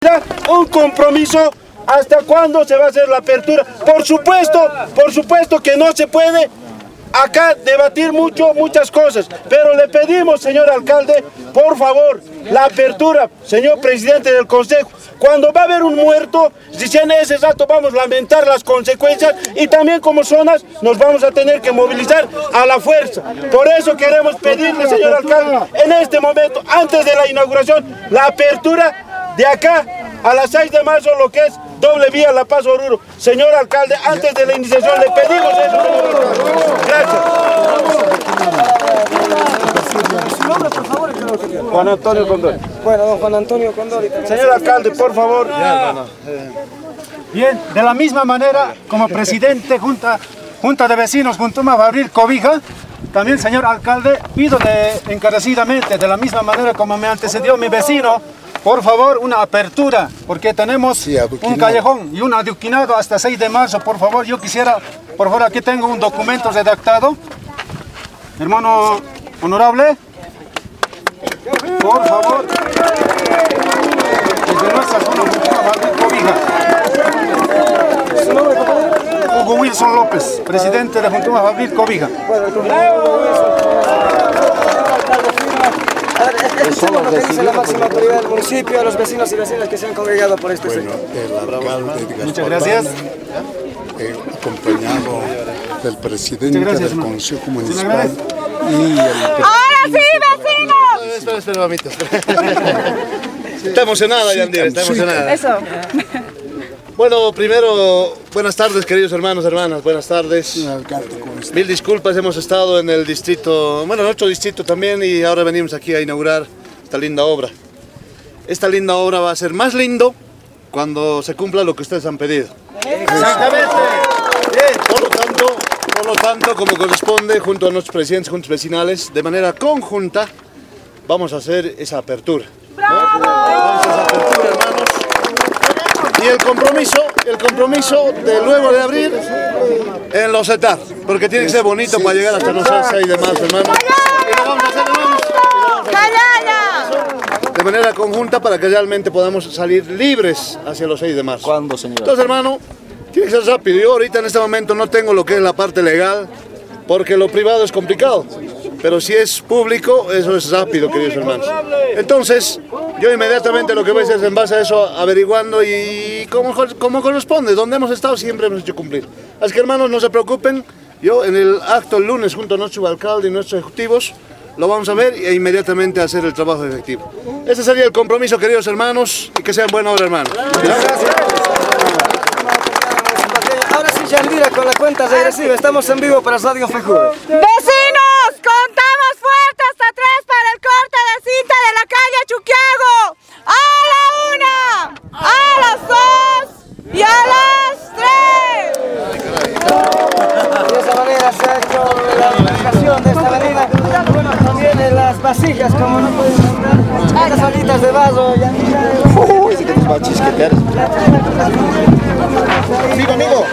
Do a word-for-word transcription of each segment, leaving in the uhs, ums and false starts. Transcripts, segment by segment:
Un compromiso. ¿Hasta cuándo se va a hacer la apertura? Por supuesto, por supuesto que no se puede acá debatir mucho, muchas cosas, pero le pedimos, señor alcalde, por favor, la apertura, señor presidente del consejo. Cuando va a haber un muerto, si en ese rato vamos a lamentar las consecuencias y también como zonas nos vamos a tener que movilizar a la fuerza. Por eso queremos pedirle, señor alcalde, en este momento, antes de la inauguración, la apertura de acá a las seis de marzo, lo que es doble vía La Paz Oruro. Señor alcalde, antes de la iniciación le pedimos eso. Gracias. Su nombre, por favor. Juan Antonio Condori. Bueno, don Juan Antonio Condori. Señor alcalde, por favor. Bien, de la misma manera, como presidente Junta, Junta de Vecinos Juntumá Fabril Cobija, también, señor alcalde, pido de, encarecidamente, de la misma manera como me antecedió mi vecino, por favor, una apertura, porque tenemos sí, un callejón y un aduquinado hasta seis de marzo, por favor. Yo quisiera, por favor, aquí tengo un documento redactado. Hermano honorable, por favor, desde nuestra zona Cobija. ¿Su nombre, compañero? Hugo Wilson López, presidente de Juntumá Fabril Cobija. Escuchemos lo que dice la máxima autoridad del municipio, a los vecinos y vecinas que se han congregado por este bueno, sector. El alcalde Muchas gracias. Eh, acompañado del presidente gracias, del no. Consejo Municipal y el... ¡Ahora sí, vecinos! Espera, espera, mamita. Está emocionada, Yandira, está emocionada. Eso. Bueno, primero, buenas tardes, queridos hermanos, hermanas, buenas tardes. alcalde, ¿cómo está? Mil disculpas, hemos estado en el distrito, bueno, en otro distrito también, y ahora venimos aquí a inaugurar esta linda obra. Esta linda obra va a ser más lindo cuando se cumpla lo que ustedes han pedido. Exactamente. Por lo tanto, por lo tanto, como corresponde, junto a nuestros presidentes, juntos vecinales, de manera conjunta, vamos a hacer esa apertura. ¿No? Vamos a hacer esa apertura, hermanos. Y el compromiso, el compromiso de luego de abrir en los etar, porque tiene que ser bonito sí, para llegar hasta los seis de marzo, hermanos. Y lo vamos a hacer, hermanos. De manera conjunta para que realmente podamos salir libres hacia los seis de marzo. ¿Cuándo, señor? Entonces, hermano, tiene que ser rápido. Yo ahorita en este momento no tengo lo que es la parte legal, porque lo privado es complicado. Pero si es público, eso es rápido, queridos hermanos. Entonces, yo inmediatamente lo que voy a hacer es en base a eso, averiguando y como, como corresponde, donde hemos estado siempre hemos hecho cumplir. Así que, hermanos, no se preocupen, yo en el acto el lunes junto a nuestro alcalde y nuestros ejecutivos, lo vamos a ver e inmediatamente hacer el trabajo efectivo. Ese sería el compromiso, queridos hermanos, y que sean buena hora, hermanos. Gracias. Ahora sí, Yandira, con la cuenta regresiva, estamos en vivo para Radio Fejuve. ¡Vecinos! ¡Contamos fuerte hasta tres para el corte de cinta de la calle Chuquiago! ¡A la una! ¡A las dos! ¡Y a las tres! De esa manera se ha hecho la ubicación de esta avenida. Bueno, también en las vasijas, como no pueden encontrar, estas olitas de vaso. Uy, ese que nos va a chisquetear. Amigo, amigo.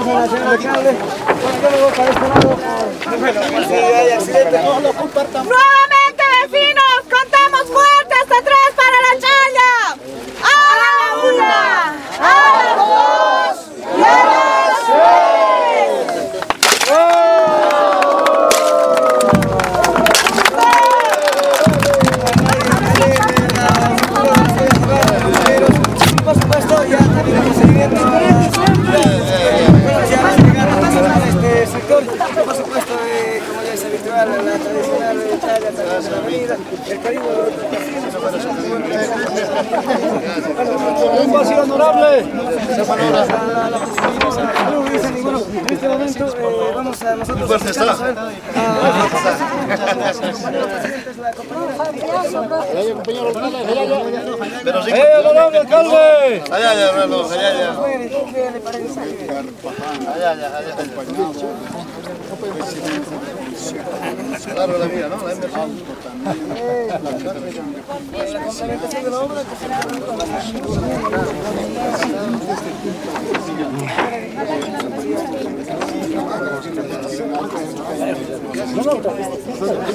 ¡Nuevamente, vecinos! ¡Contamos fuerte hasta tres para la chaya! ¡A la una! ¡A las dos! ¡Y a las tres! Por supuesto, ya tenemos seguimiento para este sector. Por supuesto, eh, como ya es habitual, la tradicional Italia, la avenida, el cariño de los vecinos. Un vacío honorable. En este momento eh, vamos a nosotros fuerte está. Pero sí. ¡Eh, honorable alcalde! Allá, allá, hermano, allá, allá. ¿Qué le parece? Allá, allá, allá. Claro, la mía, ¿no? La inversión. La complementación de la obra que se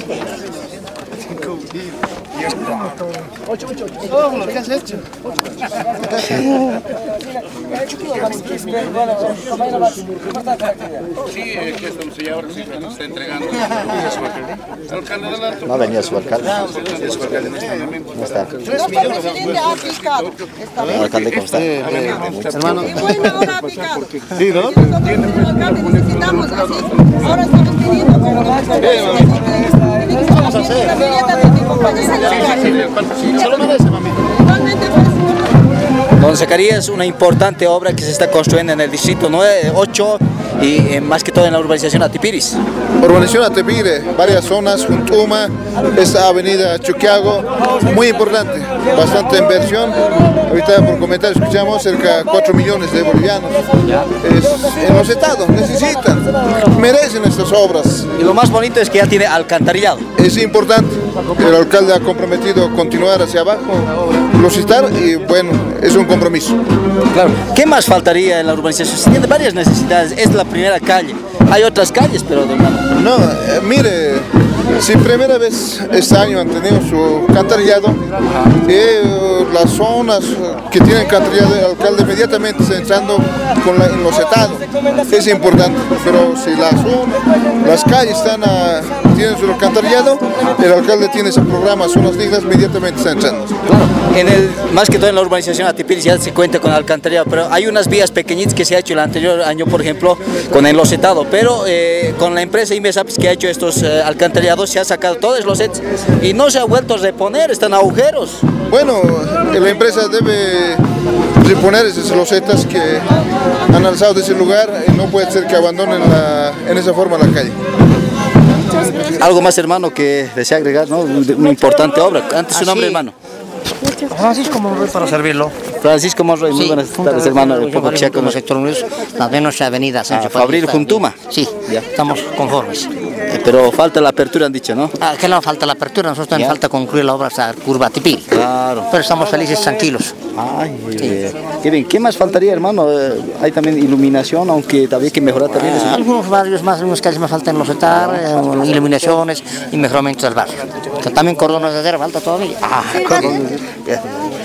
Ocho, ocho, ocho. ¿Qué has hecho? No ha venido su alcalde. No está. Alcalde, ¿cómo está? Hermano. Sí, ¿no? Necesitamos así. Ahora estamos pidiendo. Vamos a hacer. Se lo merece, mami. Don Zacarías, una importante obra que se está construyendo en el distrito nueve, ocho y eh, más que todo en la urbanización Atipiris. Urbanización Atipire, varias zonas, Juntuma, esta avenida Chuquiago, muy importante, bastante inversión. Ahorita por comentarios escuchamos cerca de cuatro millones de bolivianos. Es, en los estados necesitan, merecen estas obras. Y lo más bonito es que ya tiene alcantarillado. Es importante, el alcalde ha comprometido continuar hacia abajo, locitar y bueno, es un compromiso. Claro. ¿Qué más faltaría en la urbanización? Se tiene varias necesidades, es la primera calle. Hay otras calles, pero de mano. No, eh, mire, si primera vez este año han tenido su alcantarillado, eh, las zonas que tienen alcantarillado, el alcalde inmediatamente está entrando con la, en los estados. Es importante, pero si las, las calles están a, tienen su alcantarillado, el alcalde tiene ese programa, zonas dignas, inmediatamente está entrando. Claro. En el, más que todo en la urbanización Atipiris ya se cuenta con alcantarillado, pero hay unas vías pequeñitas que se ha hecho el anterior año, por ejemplo, con el losetado, pero eh, con la empresa Inmesapis que ha hecho estos eh, alcantarillados se ha sacado todos los losetes y no se ha vuelto a reponer, están agujeros. Bueno, la empresa debe reponer esas losetas que han alzado de ese lugar y no puede ser que abandonen la, en esa forma la calle. Algo más, hermano, que desea agregar, ¿no? Una importante obra. Antes su nombre, hermano. Francisco Monroy para servirlo. Francisco Monroy, muy Sí, buenas tardes, hermano. El pueblo chiaco, los sector unidos, también nuestra avenida Sancho Ah, Fabril Juntuma. Sí, Ya. estamos conformes. Eh, pero falta la apertura, han dicho, ¿no? Ah, que no falta la apertura, nosotros también Ya. falta concluir la obra hasta Curva Tipil. Claro. Pero estamos felices, tranquilos. Ay, eh, qué bien. ¿Qué más faltaría, hermano? Eh, hay también iluminación, aunque había que mejorar también eso. Ah, algunos barrios más, algunas calles me faltan los etar, eh, iluminaciones y mejoramientos del barrio. Que también cordones de acera falta todavía. Ah, cordones de acera.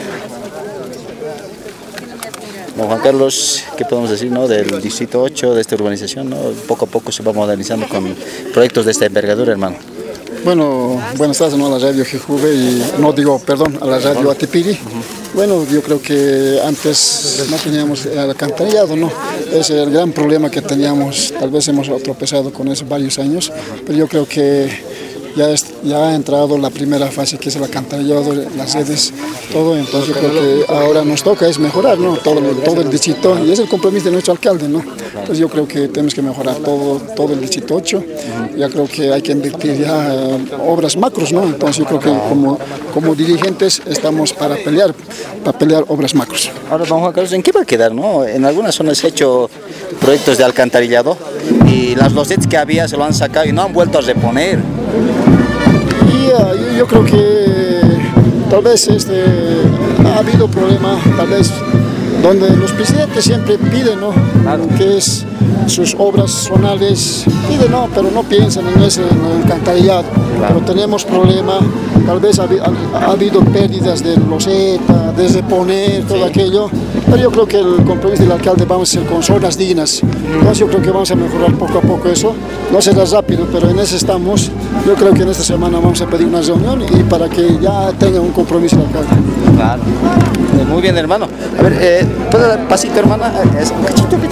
Don Juan Carlos, ¿qué podemos decir, no, del distrito ocho, de esta urbanización, ¿no? Poco a poco se va modernizando con proyectos de esta envergadura, hermano. Bueno, buenas tardes, ¿no? A la radio Jejuve y, no digo, perdón, a la radio Atipiri. Uh-huh. Bueno, yo creo que antes no teníamos el alcantarillado, ¿no? Ese es el gran problema que teníamos, tal vez hemos tropezado con eso varios años, pero yo creo que ya, es, ya ha entrado la primera fase, que es el alcantarillado, las redes, todo, entonces yo creo que ahora nos toca es mejorar, ¿no? Todo, todo el distrito, y es el compromiso de nuestro alcalde, ¿no? Entonces yo creo que tenemos que mejorar todo, todo el distrito ocho, ya creo que hay que invertir ya eh, obras macros, ¿no? Entonces yo creo que como, como dirigentes estamos para pelear, para pelear obras macros. Ahora, don Juan Carlos, ¿en qué va a quedar, no? En algunas zonas se ha hecho proyectos de alcantarillado y las losetas que había se lo han sacado y no han vuelto a reponer. Y uh, yo, yo creo que tal vez este, ha habido problema, tal vez donde los presidentes siempre piden, ¿no? Claro. Que es sus obras zonales, piden, no, pero no piensan en ese, en el alcantarillado. Claro. Pero tenemos problema, tal vez ha, ha, ha habido pérdidas de loseta, de reponer, todo sí. aquello. Pero yo creo que el compromiso del alcalde vamos a hacer con zonas dignas. Entonces yo creo que vamos a mejorar poco a poco eso. No será rápido, pero en eso estamos. Yo creo que en esta semana vamos a pedir una reunión y para que ya tenga un compromiso el alcalde. Claro. Muy bien, hermano. A ver, eh, ¿puedo dar pasito, hermana? Es un cachito, cachito.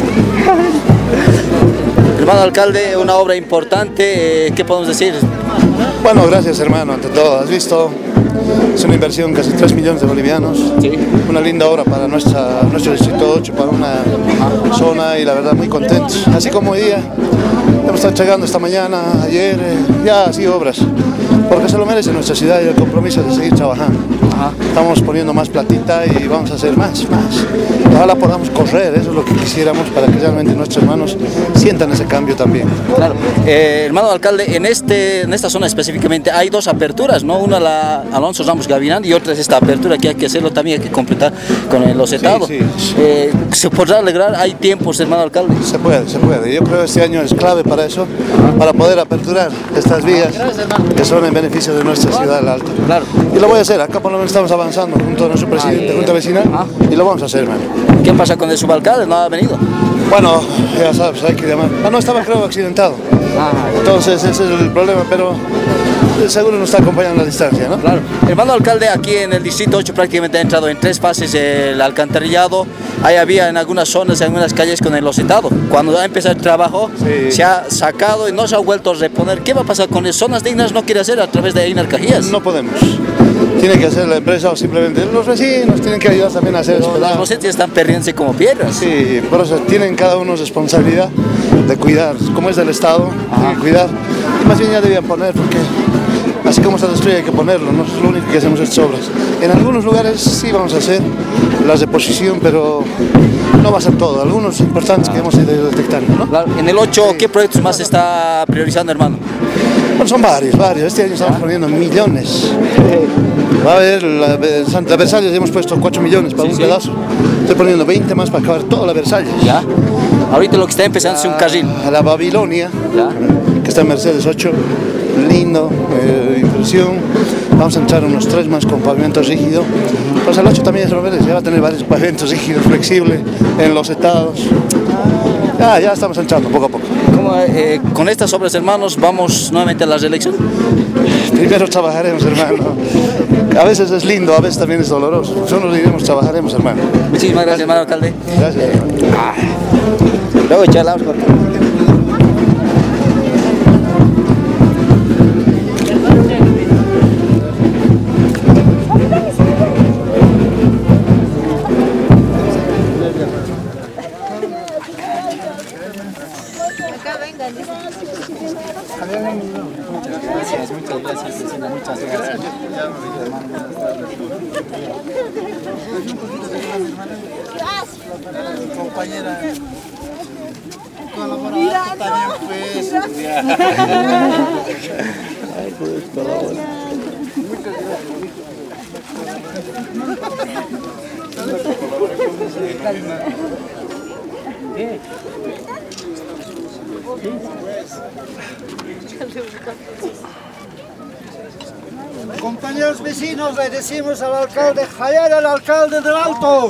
Hermano alcalde, una obra importante, ¿qué podemos decir? Bueno, gracias, hermano, ante todo. Has visto, es una inversión casi tres millones de bolivianos. Sí. Una linda obra para nuestra, nuestro distrito ocho, para una zona, y la verdad muy contentos. Así como hoy día, hemos estado entregando esta mañana, ayer, eh, ya así obras, porque se lo merece nuestra ciudad y el compromiso de seguir trabajando. Ajá. Estamos poniendo más platita y vamos a hacer más, más. Ojalá podamos correr, eso es lo que quisiéramos para que realmente nuestros hermanos sientan ese cambio también. Claro. Eh, hermano alcalde, en, este, en esta zona específicamente hay dos aperturas, ¿no? Una la, Alonso Ramos Gavilán, y otra es esta apertura que hay que hacerlo también, hay que completar con el locetado. Sí, sí. Eh, ¿Se podrá lograr? ¿Hay tiempos, hermano alcalde? Se puede, se puede. Yo creo que este año es clave para eso, para poder aperturar estas vías que son en beneficio de nuestra ciudad del Alto. Claro. Y lo voy a hacer, acá por lo menos estamos avanzando junto a nuestro presidente de Junta Vecinal y lo vamos a hacer, hermano. ¿Qué pasa con el subalcalde? ¿No ha venido? Bueno, ya sabes, hay que llamar. Ah, no, estaba creo accidentado. Entonces ese es el problema, pero seguro nos está acompañando a la distancia, ¿no? Claro. Hermano alcalde, aquí en el distrito ocho prácticamente ha entrado en tres fases el alcantarillado. Ahí había en algunas zonas, en algunas calles con el locetado. Cuando ha empezado el trabajo, sí, se ha sacado y no se ha vuelto a reponer. ¿Qué va a pasar con eso? Zonas dignas no quiere hacer a través de Einar Cajías? No podemos. Tiene que hacer la empresa o simplemente los vecinos tienen que ayudar también a hacer eso. Los docentes están perdiéndose como piedras. Sí, por eso tienen cada uno responsabilidad de cuidar. Como es del Estado, tienen que cuidar. Y más bien ya debían poner, porque así como se destruye hay que ponerlo, no es lo único que hacemos estas obras. En algunos lugares sí vamos a hacer las de posición, pero no va a ser todo. Algunos importantes que hemos ido detectando, ¿no? Claro. En el ocho, sí. ¿Qué proyectos más se está priorizando, hermano? Bueno, son varios, varios. Este año estamos poniendo millones. Va a haber, la, la Versalles hemos puesto cuatro millones para sí, un sí. pedazo. Estoy poniendo veinte más para acabar toda la Versalles. Ya. Ahorita lo que está empezando es un carril. A la Babilonia, ya. Que está en Mercedes ocho. Lindo, eh, inversión. Vamos a entrar unos tres más con pavimento rígido. Pues el ocho también es ya va a tener varios pavimentos rígidos, flexibles, en los estados. Ah, ya estamos entrando poco a poco. ¿Cómo, eh, con estas obras, hermanos, vamos nuevamente a la reelección? Primero trabajaremos, hermano. A veces es lindo, a veces también es doloroso. Nosotros diremos, trabajaremos, hermano. Muchísimas gracias, hermano alcalde. Gracias. Eh, ah. Luego charlamos con... Muchas gracias, muchas gracias, vecina, muchas gracias. Compañera, colaboradora también pues. Ay, pues, colaboradora. Muchas Compañeros vecinos, le decimos al alcalde, ¡Javier, el alcalde del Alto!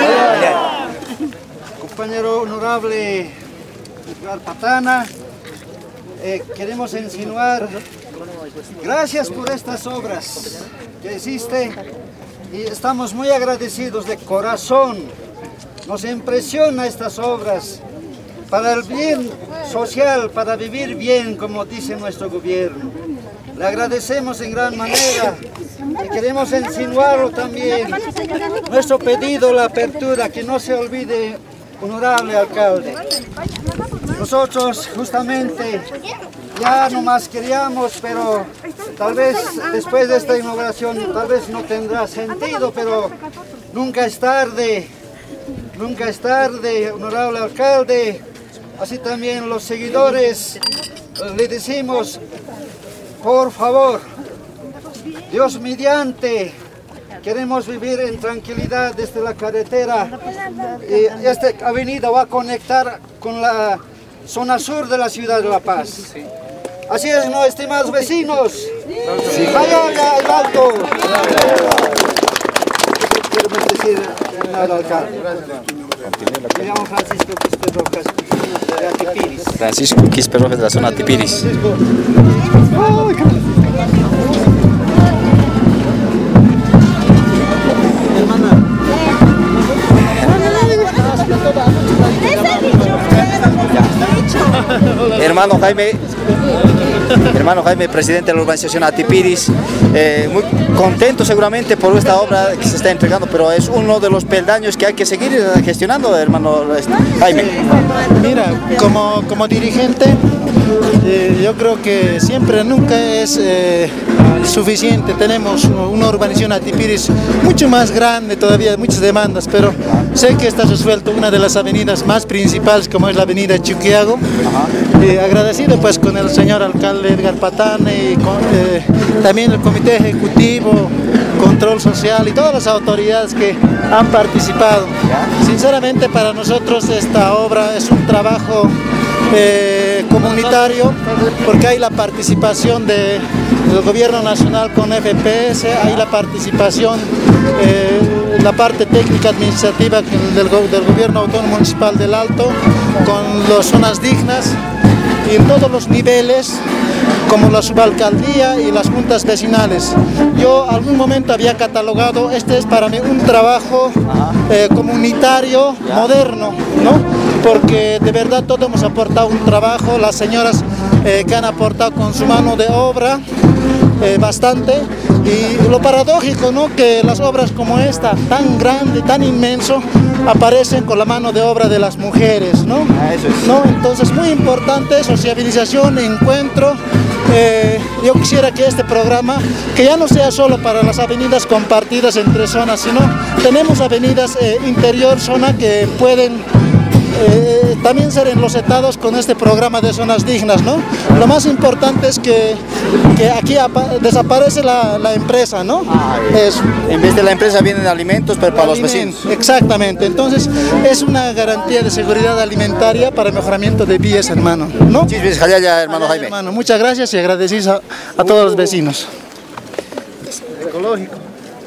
Compañero honorable Edgar Patana, eh, queremos insinuar, gracias por estas obras que hiciste y estamos muy agradecidos de corazón. Nos impresiona estas obras para el bien social, para vivir bien, como dice nuestro gobierno. Le agradecemos en gran manera y queremos insinuarlo también. Nuestro pedido, la apertura, que no se olvide, honorable alcalde. Nosotros justamente ya no más queríamos, pero tal vez después de esta inauguración, tal vez no tendrá sentido, pero nunca es tarde, nunca es tarde, honorable alcalde. Así también los seguidores le decimos, por favor, Dios mediante, queremos vivir en tranquilidad desde la carretera. Y esta avenida va a conectar con la zona sur de la ciudad de La Paz. Así es, ¿no, estimados vecinos? Sí. ¡Vaya el Alto! Quiero decir nada, alcalde. Me llamo Francisco Quispe Rojas, de Atipiris. Francisco Quispe Rojas, de la zona Atipiris. Hermano Jaime, hermano Jaime, presidente de la urbanización Atipiris, eh, muy contento seguramente por esta obra que se está entregando, pero es uno de los peldaños que hay que seguir gestionando, hermano Jaime. Mira, como, como dirigente, Eh, yo creo que siempre, nunca es eh, suficiente. Tenemos una urbanización Atipiris mucho más grande todavía, muchas demandas, pero sé que está resuelto una de las avenidas más principales, como es la avenida Chuquiago. Eh, agradecido pues con el señor alcalde Edgar Patane y con, eh, también el comité ejecutivo, control social y todas las autoridades que han participado. Sinceramente, para nosotros esta obra es un trabajo eh, comunitario, porque hay la participación de, del gobierno nacional con F P S, hay la participación, eh, la parte técnica administrativa del, del gobierno autónomo municipal del Alto, con las zonas dignas y en todos los niveles, como la subalcaldía y las juntas vecinales. Yo algún momento había catalogado, este es para mí un trabajo eh, comunitario moderno, ¿no? Porque de verdad todos hemos aportado un trabajo, las señoras eh, que han aportado con su mano de obra, eh, bastante, y lo paradójico, ¿no?, que las obras como esta, tan grande, tan inmenso, aparecen con la mano de obra de las mujeres, ¿no? Ah, eso es. ¿No? Entonces, muy importante, sociabilización, encuentro. Eh, yo quisiera que este programa, que ya no sea solo para las avenidas compartidas entre zonas, sino tenemos avenidas eh, interior, zona, que pueden Eh, también ser enlosetados con este programa de zonas dignas, ¿no? Lo más importante es que, que aquí desaparece la, la empresa, ¿no? Ah, es, en vez de la empresa vienen alimentos, pero para alimentos, los vecinos. Exactamente, entonces es una garantía de seguridad alimentaria para el mejoramiento de vías, hermano, ¿no? Sí, hermano Jaime. Hermano, muchas gracias y agradecidos a, a todos los vecinos. Ecológico.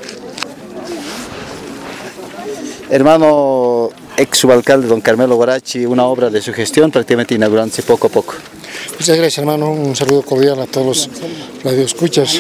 Hermano ex subalcalde don Carmelo Guarachi, una obra de su gestión prácticamente inaugurándose poco a poco. Muchas gracias, hermano, un saludo cordial a todos los radioescuchas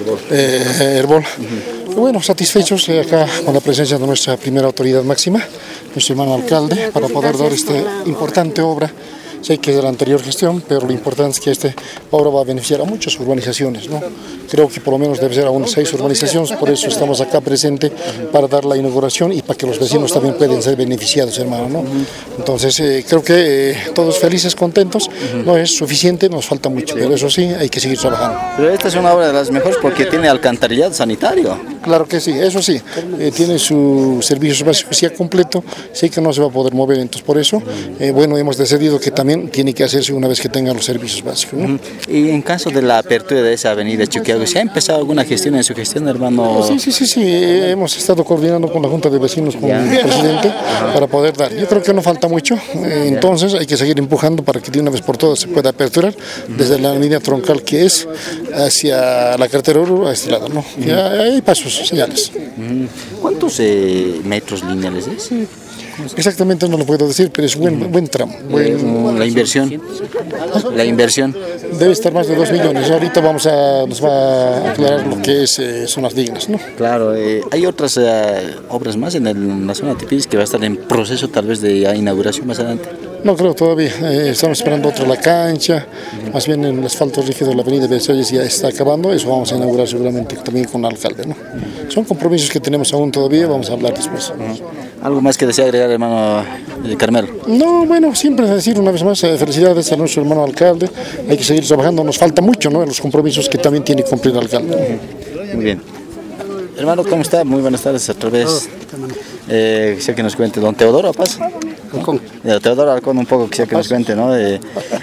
eh, Herbol. Uh-huh. Bueno, satisfechos eh, acá con la presencia de nuestra primera autoridad máxima, nuestro hermano alcalde, para poder dar esta importante obra. Sé que es de la anterior gestión, pero lo importante es que esta obra va a beneficiar a muchas urbanizaciones, ¿no? Creo que por lo menos debe ser a unas seis urbanizaciones, por eso estamos acá presentes para dar la inauguración y para que los vecinos también puedan ser beneficiados, hermano, ¿no? Entonces, eh, creo que eh, todos felices, contentos, no es suficiente, nos falta mucho, pero eso sí, hay que seguir trabajando. Pero esta es una obra de las mejores porque tiene alcantarillado sanitario. Claro que sí, eso sí, eh, tiene su servicio básico ya completo, sé que no se va a poder mover, entonces por eso, eh, bueno, hemos decidido que también tiene que hacerse una vez que tengan los servicios básicos, ¿no? Y en caso de la apertura de esa avenida Chuquiago, ¿se ha empezado alguna gestión en su gestión, hermano? Sí, sí, sí, sí, eh, hemos estado coordinando con la Junta de Vecinos, con ya. el presidente, para poder dar. Yo creo que no falta mucho, eh, entonces hay que seguir empujando para que de una vez por todas se pueda aperturar desde la avenida troncal que es hacia la carretera Oruro a este lado, ¿no? Ya hay pasos, señales. ¿Cuántos eh, metros lineales es? Exactamente no lo puedo decir, pero es buen, buen tramo. Buen... La inversión. La inversión. Debe estar más de dos millones. Ahorita vamos a, nos va a aclarar lo que es eh, zonas dignas, ¿no? Claro, eh, hay otras eh, obras más en, el, en la zona de Atipiris que va a estar en proceso tal vez de inauguración más adelante. No creo todavía, eh, estamos esperando otra la cancha, uh-huh. más bien en el asfalto rígido de la avenida Versalles ya está acabando, eso vamos a inaugurar seguramente también con el alcalde, ¿no? Uh-huh. Son compromisos que tenemos aún todavía, vamos a hablar después. Uh-huh. ¿Algo más que desea agregar, hermano eh, Carmelo? No, bueno, siempre decir una vez más, eh, felicidades a nuestro hermano alcalde, hay que seguir trabajando, nos falta mucho, ¿no?, en los compromisos que también tiene que cumplir el alcalde. Uh-huh. Muy bien. Hermano, ¿cómo está? Muy buenas tardes, otra vez. Eh, quisiera que nos cuente, don Teodoro Paz. Alcón. Eh, Teodoro Alcón, un poco quisiera que nos cuente, ¿no? Eh, eh,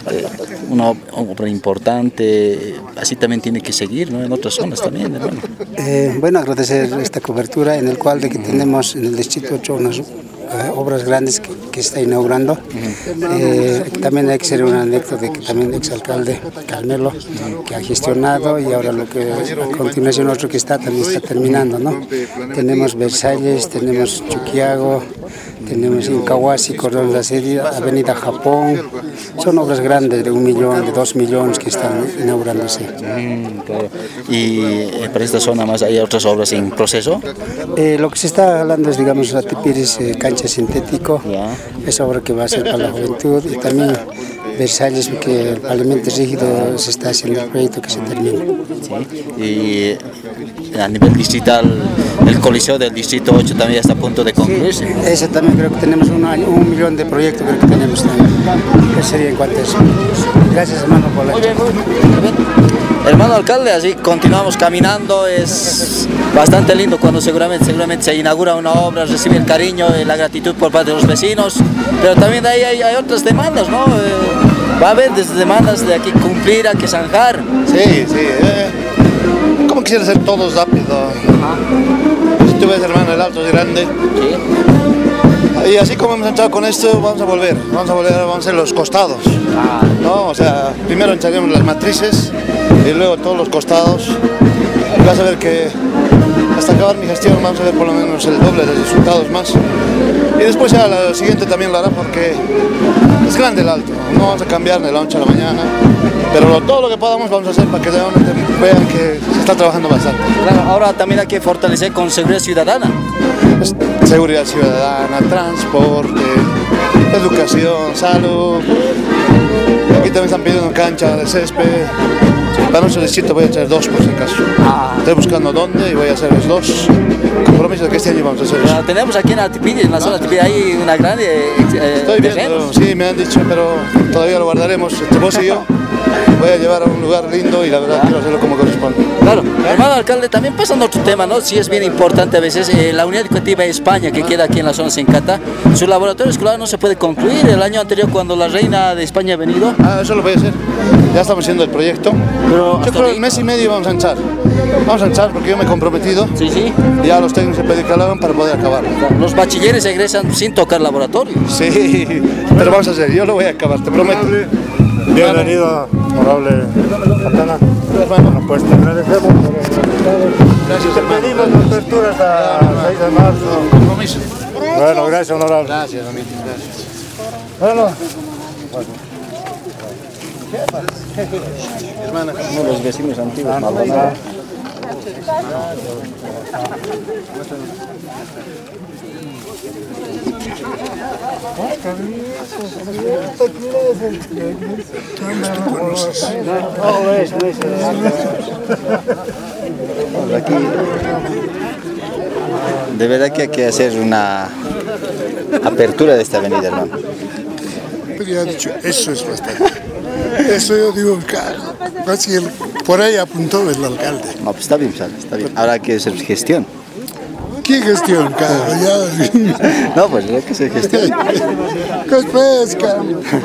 una obra importante, así también tiene que seguir, ¿no?, en otras zonas también, hermano. Eh, bueno, agradecer esta cobertura en el cual de que tenemos en el distrito ocho unas eh, obras grandes que, que está inaugurando. Eh, también hay que ser una anécdota de que también el exalcalde Carmelo, que ha gestionado, y ahora lo que a continuación otro que está también está terminando, ¿no? Tenemos Versalles, tenemos Chuquiago, tenemos Incahuasi, Cordón de la Serie, Avenida Japón. Son obras grandes de un millón, de dos millones que están inaugurándose. Mm, claro. ¿Y eh, para esta zona más hay otras obras en proceso? Eh, lo que se está hablando es, digamos, Atipiris, eh, cancha sintético, yeah. Esa obra que va a ser para la juventud, y también Versalles, que el Parlamento rígido se está haciendo el proyecto que se termina. Sí. Y a nivel distrital, el Coliseo del Distrito ocho también ya está a punto de concluirse. Sí, ese también creo que tenemos un, año, un millón de proyectos creo que tenemos también. Ese sería en cuanto a eso. Gracias, hermano, por la... Muy bien, muy bien. Hermano alcalde, así continuamos caminando, es bastante lindo cuando seguramente, seguramente se inaugura una obra, recibe el cariño y la gratitud por parte de los vecinos, pero también de ahí hay, hay otras demandas, ¿no? Eh, va a haber desde demandas de aquí cumplir, a que zanjar. Sí, sí, eh, ¿cómo quisiera ser todos rápido? Si tú ves, hermano, el Alto es grande. Sí. Y así como hemos entrado con esto, vamos a volver, vamos a volver, vamos a hacer los costados. Ah. ¿No? O sea, primero echaremos las matrices y luego todos los costados. Y vas a ver que hasta acabar mi gestión vamos a ver por lo menos el doble de resultados más. Y después ya la siguiente también lo hará porque es grande el Alto. No vamos a cambiar de la noche a la mañana, pero lo, todo lo que podamos vamos a hacer para que realmente vean que se está trabajando bastante. Claro, ahora también hay que fortalecer con seguridad ciudadana. Pues, seguridad ciudadana, transporte, educación, salud. Aquí también están pidiendo cancha de césped. Para nuestro distrito voy a echar dos por si acaso. Ah. Estoy buscando dónde y voy a hacer los dos. Compromiso de que este año vamos a hacer eso. Tenemos aquí en Atipiri, en la zona de Atipiri, hay una gran... Eh, Estoy viendo, sí, me han dicho, pero todavía lo guardaremos. Este, vos y yo voy a llevar a un lugar lindo y la verdad ah. quiero hacerlo como corresponde. Claro, hermano alcalde, también pasando a otro tema, ¿no? Sí es bien importante a veces, eh, la Unidad Educativa de España que queda aquí en la zona de Sencata, su laboratorio escolar no se puede concluir. El año anterior cuando la reina de España ha venido... Ah, eso lo voy a hacer. Ya estamos haciendo el proyecto. Pero yo creo que el mes y medio vamos a echar. Vamos a echar porque yo me he comprometido. Sí, sí. Ya los técnicos se pedicalaron para poder acabar. Los bachilleres egresan sin tocar laboratorio. Sí, pero vamos a hacer, yo lo voy a acabar, te prometo. Bienvenido, honorable Patana. Bueno, pues te agradecemos. Gracias, hermano. Pedimos la apertura hasta el seis de marzo. Compromiso. Bueno, gracias, honorable. Gracias, amigo. Gracias. Bueno. Hermana, uno de los vecinos antiguos, Maldonado. Aquí, de verdad que hay que hacer una apertura de esta avenida, hermano. Pero ya he dicho, eso es bastante. Eso yo digo, casi el, por ahí apuntó el alcalde. No, pues está bien, está bien. Ahora hay que hacer gestión. ¿Qué gestión, cara? Ya... No, pues hay que hacer gestión. ¿Qué es pesca?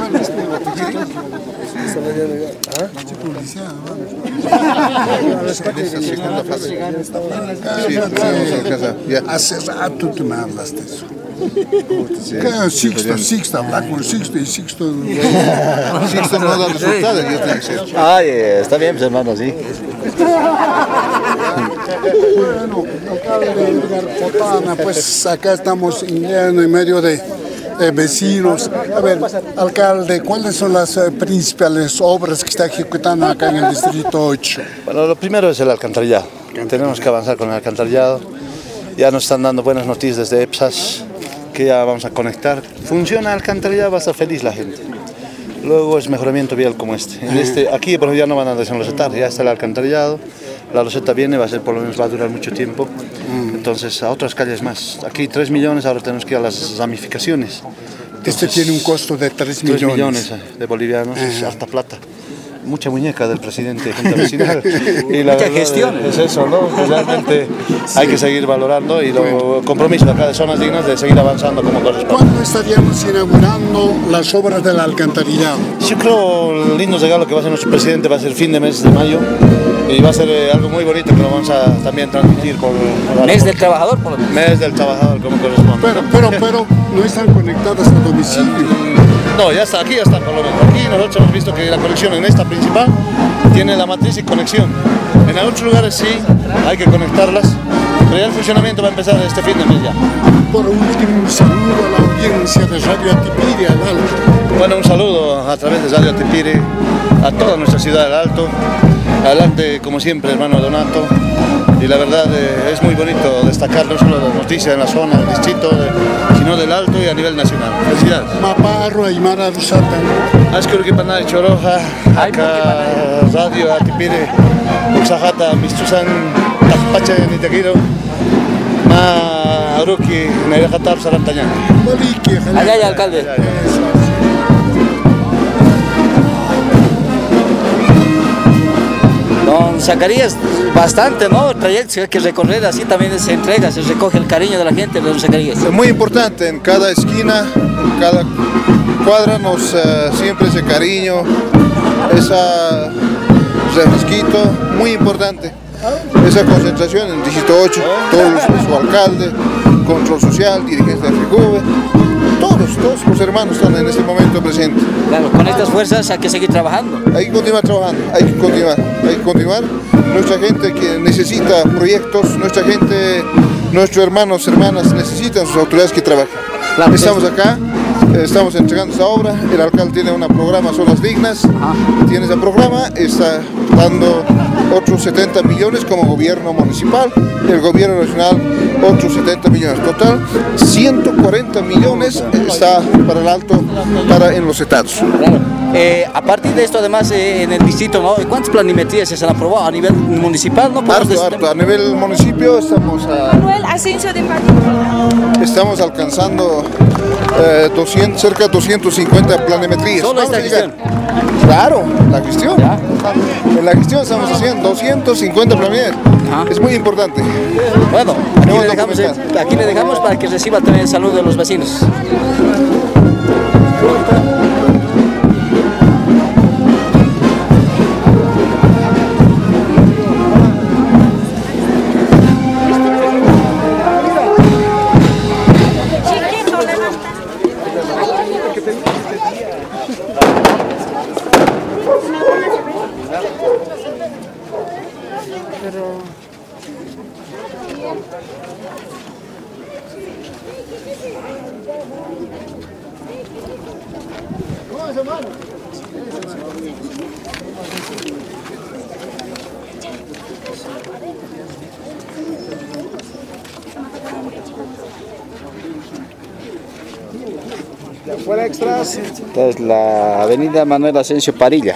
Hace rato tú me hablas de eso. Sixto, Sixto, habla con Sixto y Sixto... Sixto no da resultados, yo tengo que ser. Ay, está bien, pues, hermano, sí. Bueno, alcalde de Edgar Potana, pues acá estamos en medio de eh, vecinos. A ver, alcalde, ¿cuáles son las eh, principales obras que está ejecutando acá en el distrito ocho? Bueno, lo primero es el alcantarillado. Tenemos que avanzar con el alcantarillado. Ya nos están dando buenas noticias desde EPSAS, que ya vamos a conectar. Funciona el alcantarillado, va a estar feliz la gente. Luego es mejoramiento vial como este. En este aquí por ejemplo, ya no van a desenlosetar, ya está el alcantarillado. La loseta viene, va a ser por lo menos va a durar mucho tiempo. Entonces a otras calles más. Aquí tres millones, ahora tenemos que ir a las ramificaciones. Entonces, este tiene un costo de tres millones. tres millones de bolivianos, es harta plata. Mucha muñeca del presidente de Junta Vecinal. Y la Mucha gestión. Es eso, ¿no? Realmente sí. Hay que seguir valorando y lo compromiso acá de Zonas Dignas de seguir avanzando como corresponde. ¿Cuándo estaríamos inaugurando las obras del alcantarillado? Yo creo el lindo regalo que va a hacer nuestro presidente va a ser el fin de mes de mayo y va a ser eh, algo muy bonito que lo vamos a también transmitir por... por mes del trabajador, por lo menos. Mes del trabajador como corresponde. Pero, pero, pero no están conectadas a domicilio. No, ya está, aquí ya está por lo menos. Aquí nosotros hemos visto que la conexión en esta principal tiene la matriz y conexión. En otros lugares sí, hay que conectarlas, pero ya el funcionamiento va a empezar este fin de mes ya. Por último, un saludo a la audiencia de Radio Atipiri al Alto. Bueno, un saludo a través de Radio Atipiri a toda nuestra ciudad del Alto. Adelante, como siempre, hermano Donato. Y la verdad eh, es muy bonito destacar no solo las noticias en la zona, del distrito, de, sino del Alto y a nivel nacional. Felicidades. Maparro, Aymara, Rusata. Ashkuru Kipanay, Choroja, acá Radio Atipiri. Uxajata, Mistusan, Tajpacha, Nitaquiro, Ma Aruki, Nairejatar, Sarantaña. Allá hay alcalde. Don Zacarías, bastante, ¿no? El trayecto que hay que recorrer, así también se entrega, se recoge el cariño de la gente de Don Zacarías. Es muy importante, en cada esquina, en cada cuadra, nos uh, siempre ese cariño, ese refresquito, muy importante. Esa concentración en Distrito ocho, todos su alcalde, control social, dirigentes de FIJUVE, todos, todos los hermanos están en este momento presentes. Claro, con estas fuerzas hay que seguir trabajando. Hay que continuar trabajando, hay que continuar, hay que continuar. Nuestra gente que necesita proyectos, nuestra gente, nuestros hermanos, hermanas necesitan sus autoridades que trabajen. Claro, estamos acá, estamos entregando esta obra, el alcalde tiene un programa Zonas Dignas, tiene ese programa, está dando otros setenta millones como gobierno municipal, el gobierno nacional otros setenta millones, total ciento cuarenta millones está para el alto, para en los estados. Claro. Eh, a partir de esto, además, eh, en el distrito, ¿no? ¿Cuántas planimetrías se han aprobado a nivel municipal? ¿No? Harto, harto. A nivel municipio estamos a, Manuel Asensio de Padilla. Estamos alcanzando eh, doscientos, cerca de doscientos cincuenta planimetrías. ¿Solo esta gestión? Claro, la gestión. ¿Ya? En la gestión estamos haciendo doscientos cincuenta planimetrías. Es muy importante. Bueno, aquí le, dejamos, eh, aquí le dejamos para que reciba también el saludo de los vecinos. Esta es la avenida Manuel Asensio Padilla.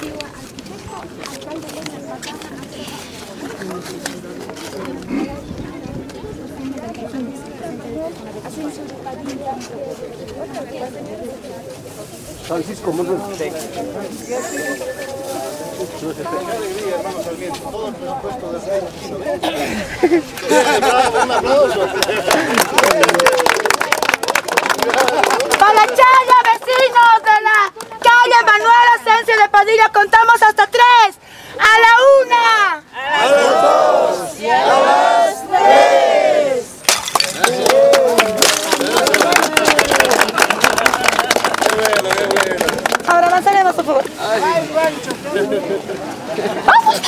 Francisco Monroy. Para la Chaya, vecinos de la calle Manuel Asensio de Padilla, contamos hasta tres. A la una, a las dos y a las tres. Ahora avanzaremos, por favor. ¡Vamos!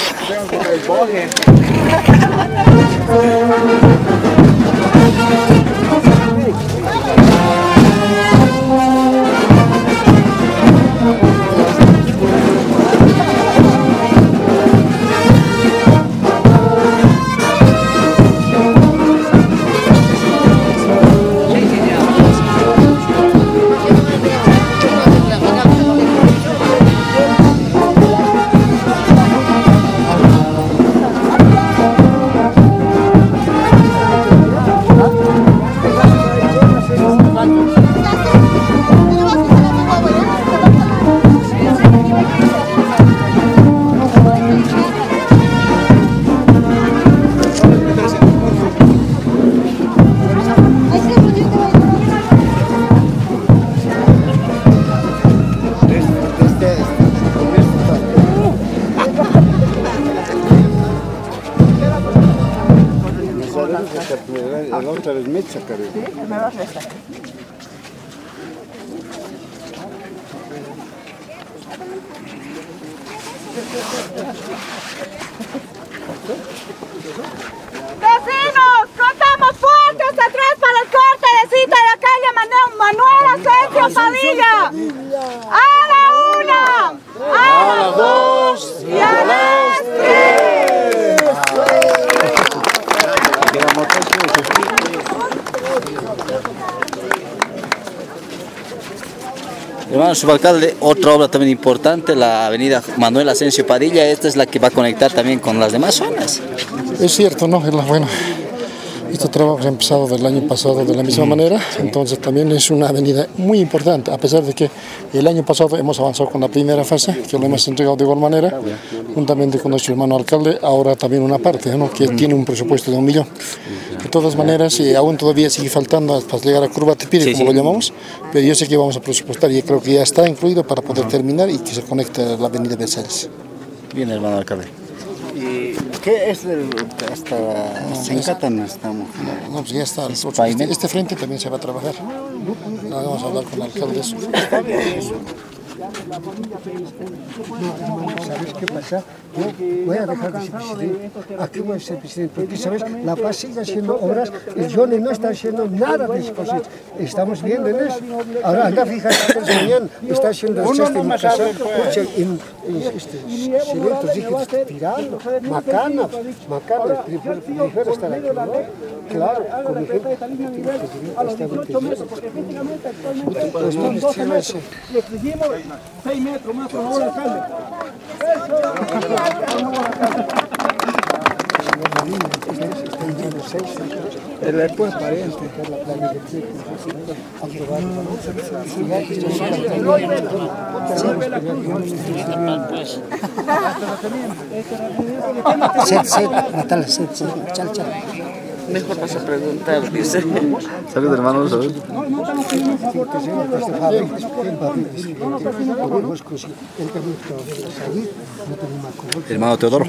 Vecinos, contamos fuertes atrás para el corte de cita de la calle Manuel Asensio Padilla. A la una, a las dos y a las tres. Hermano subalcalde, otra obra también importante, la avenida Manuel Asensio Padilla, esta es la que va a conectar también con las demás zonas. Es cierto, ¿no? Es la, bueno, este trabajo ha empezado del año pasado de la misma manera, entonces también es una avenida muy importante, a pesar de que el año pasado hemos avanzado con la primera fase, que lo hemos entregado de igual manera, juntamente con nuestro hermano alcalde, ahora también una parte, ¿no? Que tiene un presupuesto de un millón. De todas maneras, eh, aún todavía sigue faltando para llegar a Curva Tipiri, sí, como sí. lo llamamos, pero yo sé que vamos a presupuestar y creo que ya está incluido para poder terminar y que se conecte a la avenida Versalles. Bien, hermano alcalde. ¿Y qué es el, hasta Sencatan estamos? No, pues ya está. Este, este frente también se va a trabajar. No, vamos a hablar con el alcalde de eso. ¿Sabes qué pasa? Yo voy a dejar de ser presidente. Aquí voy a ser presidente. Porque, ¿sabes? La Paz sigue haciendo obras. El Johnny no está haciendo nada de esas cosas. Estamos viendo en eso. Ahora anda, fíjate, mañana está haciendo este en mi casa. En cimentos líquidos tirando. Macana. Macana. Prefiero estar aquí, ¿no? Claro, con mi gente. A los dieciocho meses, porque efectivamente actualmente son doce metros. Le exigimos seis metros más, por favor, alcalde. El después pariente, que es la playa del Chico, Set, set, Natalia, set, set, chal, chal. Mejor vas a preguntar, dice. Salud, hermano, salud. Hermano Teodoro.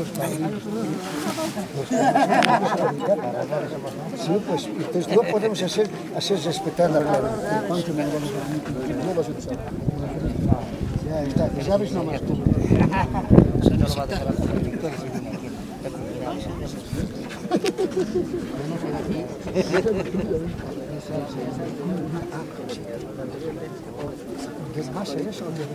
Sí, pues entonces no podemos hacer, hacer respetar la ley. Ya está, que sabes nomás tú. ¿Es más en eso o en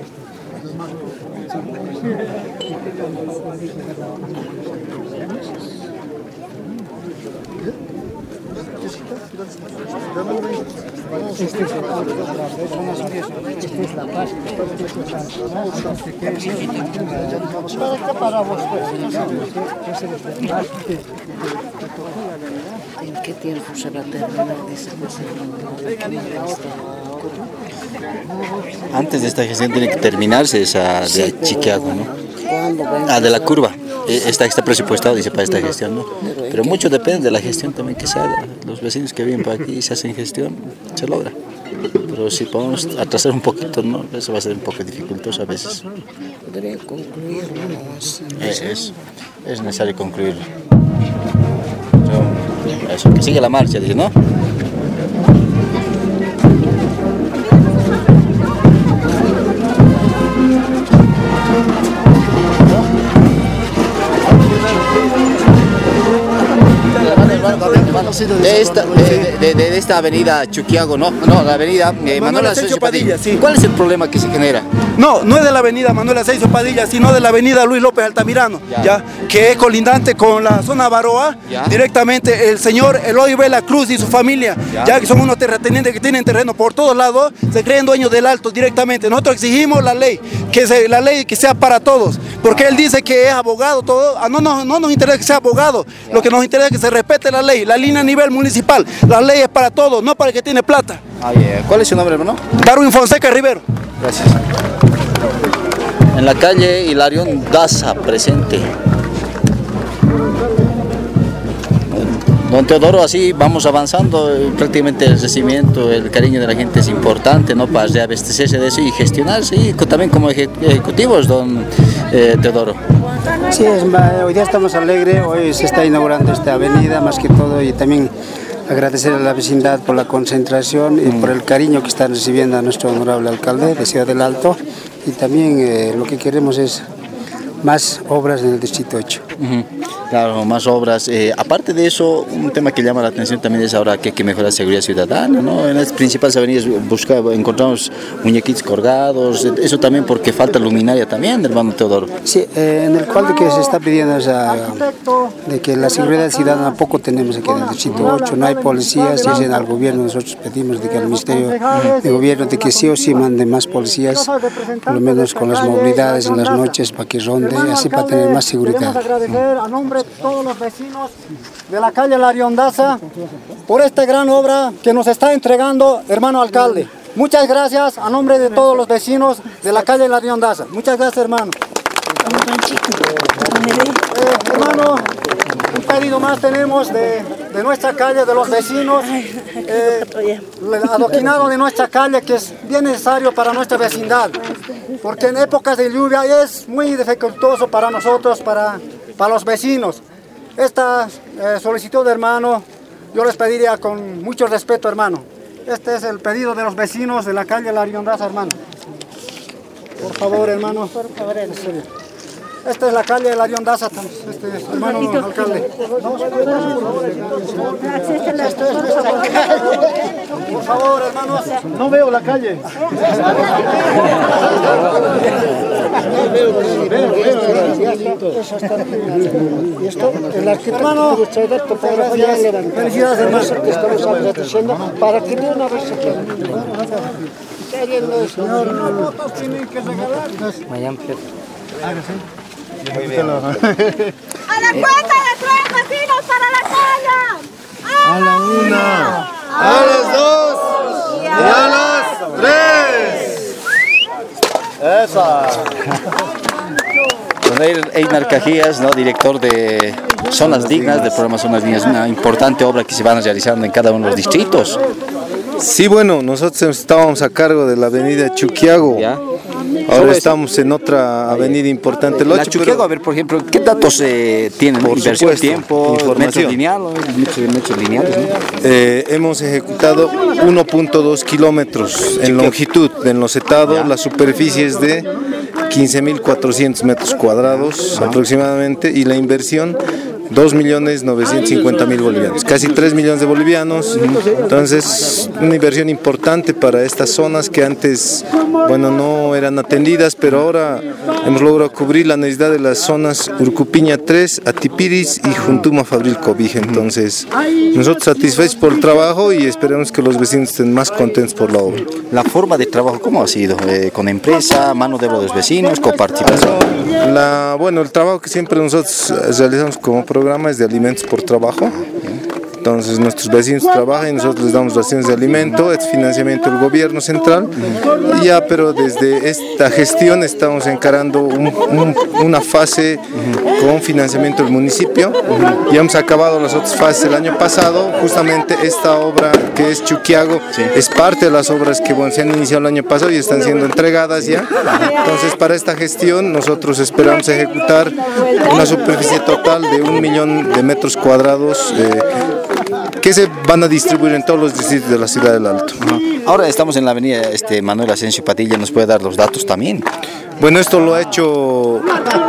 Este es la paz. ¿Para qué paramos? ¿En qué tiempo se va a terminar esa Antes de esta gestión tiene que terminarse esa de Chiquiago, ¿no? Ah, de la curva. Está, está presupuestado, dice, para esta gestión, ¿no? Pero mucho depende de la gestión también que se haga. Los vecinos que viven por aquí y se hacen gestión, se logra. Pero si podemos atrasar un poquito, ¿no? Eso va a ser un poco dificultoso a veces. Podría concluirlo. Es, es, es necesario concluirlo. Eso, que sigue la marcha, dice, ¿no? De esta, de, de, de esta avenida Chuquiago, no, no, la avenida eh, Manuel Asensio Padilla. Padilla, sí. ¿Cuál es el problema que se genera? No, no es de la avenida Manuel Asensio Padilla, sino de la avenida Luis López Altamirano, ya, ya que es colindante con la zona Baroa, ya. Directamente el señor Eloy Vela Cruz y su familia, ya, ya que son unos terratenientes que tienen terreno por todos lados, se creen dueños del Alto directamente. Nosotros exigimos la ley, que se, la ley que sea para todos, porque él dice que es abogado, todo, no, no, no nos interesa que sea abogado, ya. Lo que nos interesa es que se respete la ley, la línea a nivel municipal, la ley es para todos, no para el que tiene plata. Ah, yeah. ¿Cuál es su nombre, hermano? Darwin Fonseca Rivero. Gracias. En la calle Hilarión Daza, presente. Don Teodoro, así vamos avanzando, prácticamente el recibimiento, el cariño de la gente es importante, ¿no? Para reabastecerse de eso y gestionarse, y también como ejecutivos, don eh, Teodoro. Sí, es, hoy día estamos alegres, hoy se está inaugurando esta avenida, más que todo, y también agradecer a la vecindad por la concentración y mm. por el cariño que están recibiendo a nuestro honorable alcalde de Ciudad del Alto, y también eh, lo que queremos es más obras en el Distrito ocho. Uh-huh. Claro, más obras. Eh, aparte de eso, un tema que llama la atención también es ahora que hay que mejorar la seguridad ciudadana, ¿no? En las principales avenidas busca, encontramos muñequitos colgados, eso también porque falta luminaria también, hermano Teodoro. Sí, eh, en el cual de que se está pidiendo o sea, de que la seguridad ciudadana poco tenemos aquí en el distrito ocho, no hay policías, y al gobierno nosotros pedimos de que al Ministerio de Gobierno de que sí o sí mande más policías, por lo menos con las movilidades en las noches para que ronde, así para tener más seguridad. Queremos agradecer a nombre de todos los vecinos de la calle La Riondaza por esta gran obra que nos está entregando hermano alcalde. Muchas gracias a nombre de todos los vecinos de la calle La Riondaza. Muchas gracias, hermano. Eh, hermano, un pedido más tenemos de, de nuestra calle, de los vecinos, eh, el adoquinado de nuestra calle que es bien necesario para nuestra vecindad, porque en épocas de lluvia es muy dificultoso para nosotros, para, para los vecinos. Esta eh, solicitud, hermano, yo les pediría con mucho respeto, hermano. Este es el pedido de los vecinos de la calle La Riondaza, hermano. Por favor, hermano. Por favor, en serio. Esta es la calle de La Riondaza, este es, hermano alcalde. Por favor, hermanos. No veo la calle. Hermano, felicidades, hermano. Estamos agradeciendo para que de una vez se quede. Fotos tienen que regalar. A la cuenta de tres vecinos para la calle. A la una, a las dos y a las tres. Esa. Con él, Einar Cajías, ¿no? Director de Zonas Dignas, del programa Zonas Dignas, una importante obra que se van realizando en cada uno de los distritos. Sí, bueno, nosotros estábamos a cargo de la avenida Chuquiago. ¿Ya? Ahora estamos en otra avenida importante. La Chuquiago, a ver, por ejemplo, ¿qué datos eh, tienen? Por Inversión, supuesto, tiempo, metros lineales, metros, metros lineales, ¿no? Eh, hemos ejecutado uno punto dos kilómetros en longitud, en locetado, la superficie es de quince mil cuatrocientos metros cuadrados aproximadamente, y la inversión dos millones novecientos cincuenta mil bolivianos, casi tres millones de bolivianos. Entonces, una inversión importante para estas zonas que antes, bueno, no eran atendidas, pero ahora hemos logrado cubrir la necesidad de las zonas Urcupiña tres, Atipiris y Juntuma Fabril Cobija. Entonces, nosotros satisfechos por el trabajo y esperemos que los vecinos estén más contentos por la obra. La forma de trabajo, ¿cómo ha sido? Eh, ¿Con empresa, mano de obra de los vecinos, coparticipación? La, bueno, el trabajo que siempre nosotros realizamos como programa es de alimentos por trabajo. Entonces nuestros vecinos trabajan y nosotros les damos raciones de alimento, es financiamiento del gobierno central. Y ya, pero desde esta gestión estamos encarando un, un, una fase con financiamiento del municipio. Ya hemos acabado las otras fases el año pasado. Justamente esta obra que es Chuquiago es parte de las obras que bueno, se han iniciado el año pasado y están siendo entregadas ya. Entonces para esta gestión nosotros esperamos ejecutar una superficie total de un millón de metros cuadrados eh, que se van a distribuir en todos los distritos de la ciudad del Alto. Ahora estamos en la avenida este, Manuel Asensio Padilla, ¿nos puede dar los datos también? Bueno, esto lo ha hecho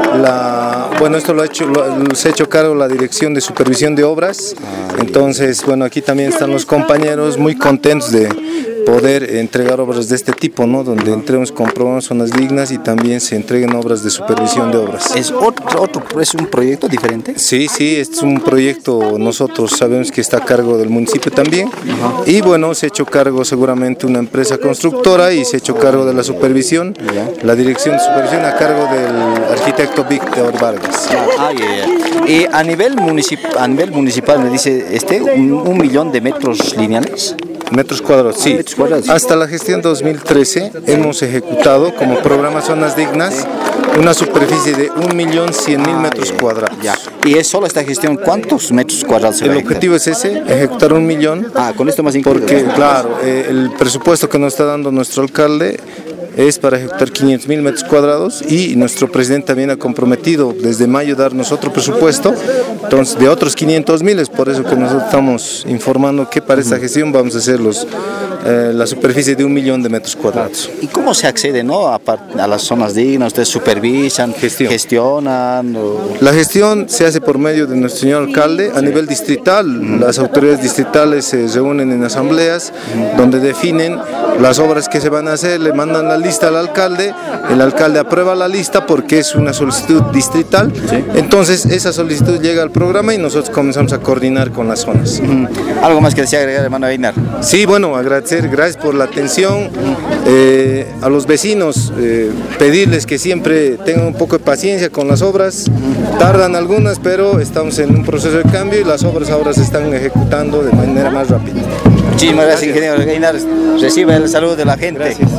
la, bueno, esto lo ha hecho, lo, se ha hecho cargo la Dirección de Supervisión de Obras. Entonces, bueno, aquí también están los compañeros muy contentos de poder entregar obras de este tipo, ¿no? Donde entremos con programas Zonas Dignas y también se entreguen obras de supervisión de obras. ¿Es otro, otro es un proyecto diferente? Sí, sí, es un proyecto, nosotros sabemos que está a cargo del municipio también. Uh-huh. Y bueno, se ha hecho cargo seguramente una empresa constructora y se ha hecho cargo de la supervisión, yeah. La dirección de supervisión a cargo del arquitecto Víctor Vargas. Ah, yeah, yeah. Y a nivel, municip a nivel municipal me dice este un, un millón de metros lineales. Metros cuadrados, sí. Metros cuadrados. Hasta la gestión dos mil trece hemos ejecutado como programa Zonas Dignas una superficie de un millón cien mil metros cuadrados. Ya. ¿Y es solo esta gestión cuántos metros cuadrados se El objetivo es ese, ejecutar un millón. Ah, con esto más incluido. Porque, claro, eh, el presupuesto que nos está dando nuestro alcalde es para ejecutar quinientos mil metros cuadrados y nuestro presidente también ha comprometido desde mayo darnos otro presupuesto, entonces de otros quinientos mil, es por eso que nosotros estamos informando que para esta gestión vamos a hacer los, eh, la superficie de un millón de metros cuadrados. ¿Y cómo se accede, no, a, a las zonas dignas? ¿Ustedes supervisan, Gestión. gestionan? O... La gestión se hace por medio de nuestro señor alcalde a nivel distrital. Las autoridades distritales se reúnen en asambleas donde definen las obras que se van a hacer, le mandan la lista al alcalde, el alcalde aprueba la lista porque es una solicitud distrital, ¿sí? Entonces esa solicitud llega al programa y nosotros comenzamos a coordinar con las zonas. ¿Algo más que desea agregar, hermano Einar? Sí, bueno, agradecer, gracias por la atención, eh, a los vecinos, eh, pedirles que siempre tengan un poco de paciencia con las obras, tardan algunas, pero estamos en un proceso de cambio y las obras ahora se están ejecutando de manera más rápida. Muchísimas gracias, ingeniero Einar. Recibe el saludo de la gente. Gracias.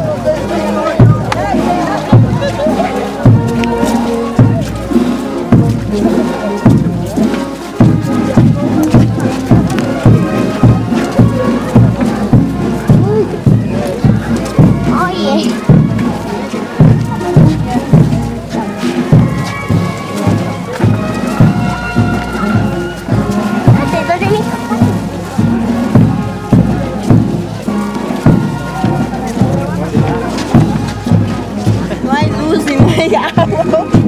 No hay luz y no hay agua.